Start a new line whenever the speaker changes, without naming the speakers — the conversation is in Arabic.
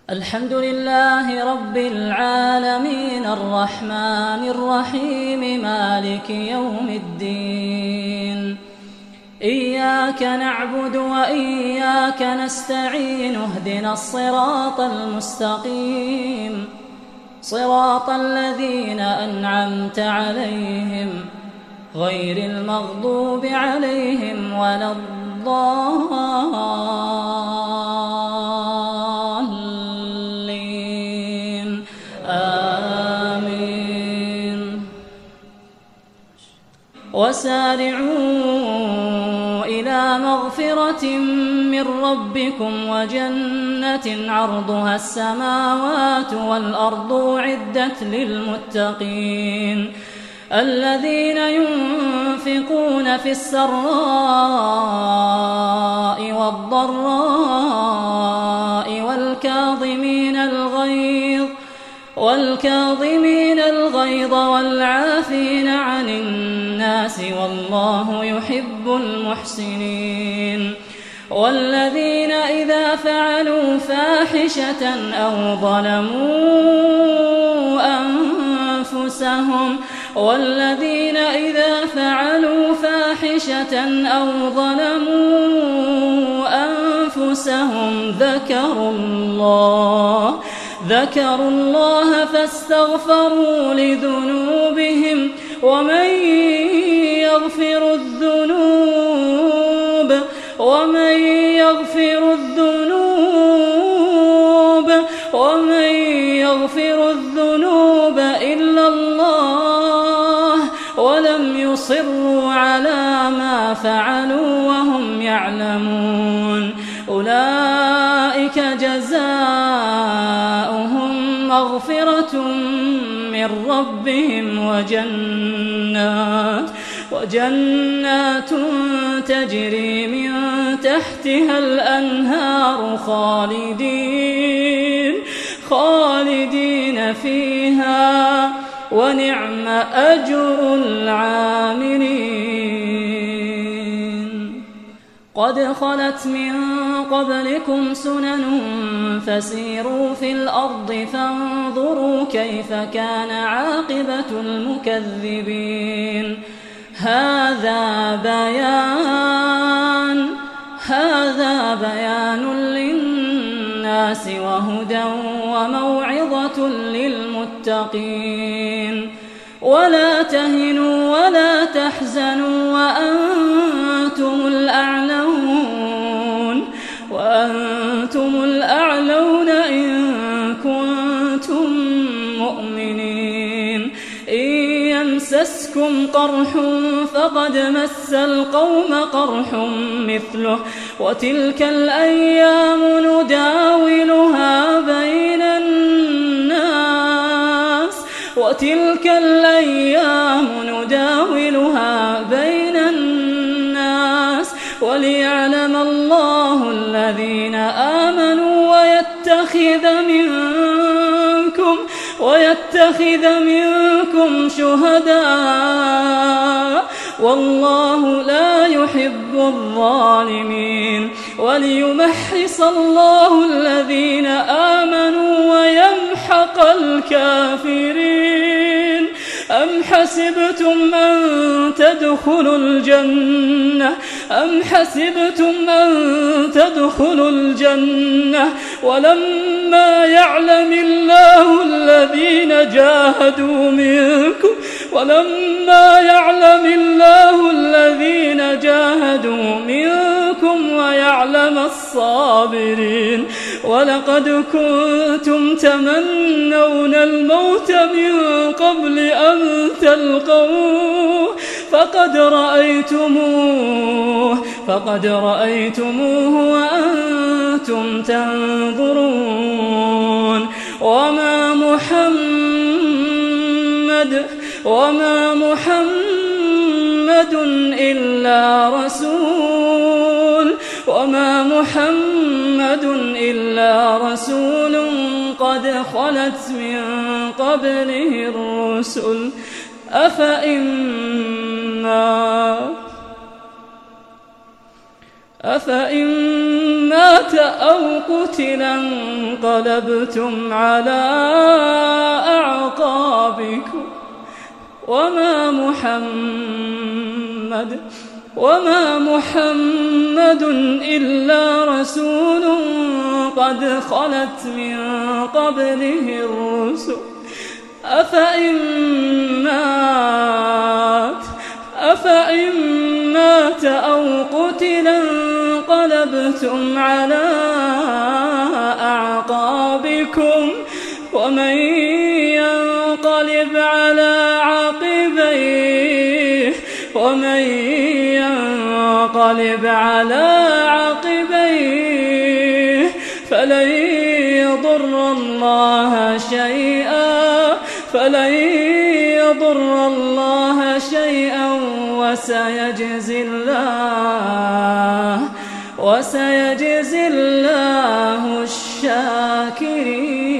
الحمد لله رب العالمين الرحمن الرحيم مالك يوم الدين. إياك نعبد وإياك نستعين اهدنا الصراط المستقيم صراط الذين أنعمت عليهم غير المغضوب عليهم ولا الضالين آمين. وسارعوا إلى مغفرة من ربكم وجنة عرضها السماوات والأرض أعدت للمتقين الذين ينفقون في السراء والضراء والكاظمين الغيظ والعافين عن الناس والله يحب المحسنين. والذين إذا فعلوا فاحشة أو ظلموا أنفسهم ذكروا الله فاستغفروا لذنوبهم ومن يغفر الذنوب إلا الله ولم يصروا على ما فعلوا وهم يعلمون أولئك جزاؤهم مغفرة من ربهم وجنات تجري من تحتها الأنهار خالدين فيها ونعم أجر العاملين. قد خلت من قبلكم سنن فسيروا في الأرض فانظروا كيف كان عاقبة المكذبين. هذا بيان للناس وهدى وموعظة للمتقين. ولا تهنوا ولا تحزنوا وأنتم الأعلون إن كنتم مؤمنين. إن يمسسكم قرح فقد مس القوم قرح مثله وتلك الأيام نداولها بين الناس وليعلم الله الذين آمنوا ويتخذ منكم شهداء والله لا يحب الظالمين. وليمحص الله الذين آمنوا ويمحق الكافرين. أم حسبتم أن تدخلوا الجنة ولما يعلم الله الذين جاهدوا منكم ويعلم الصابرين. ولقد كنتم تمنون الموت من قبل أن تلقوه فقد رأيتموه وأنتم تنظرون. وما محمد إلا رسول قد خلت من قبله الرسل أفإن مات أو قتل انقلبتم على أعقابكم وما محمد إلا رسول قد خلت من قبله الرسل أفإن مات أو قتل انقلبتم على أعقابكم ومن ينقلب على عقبيه فلن يضر الله شيئا وسيجزي الله الشاكرين.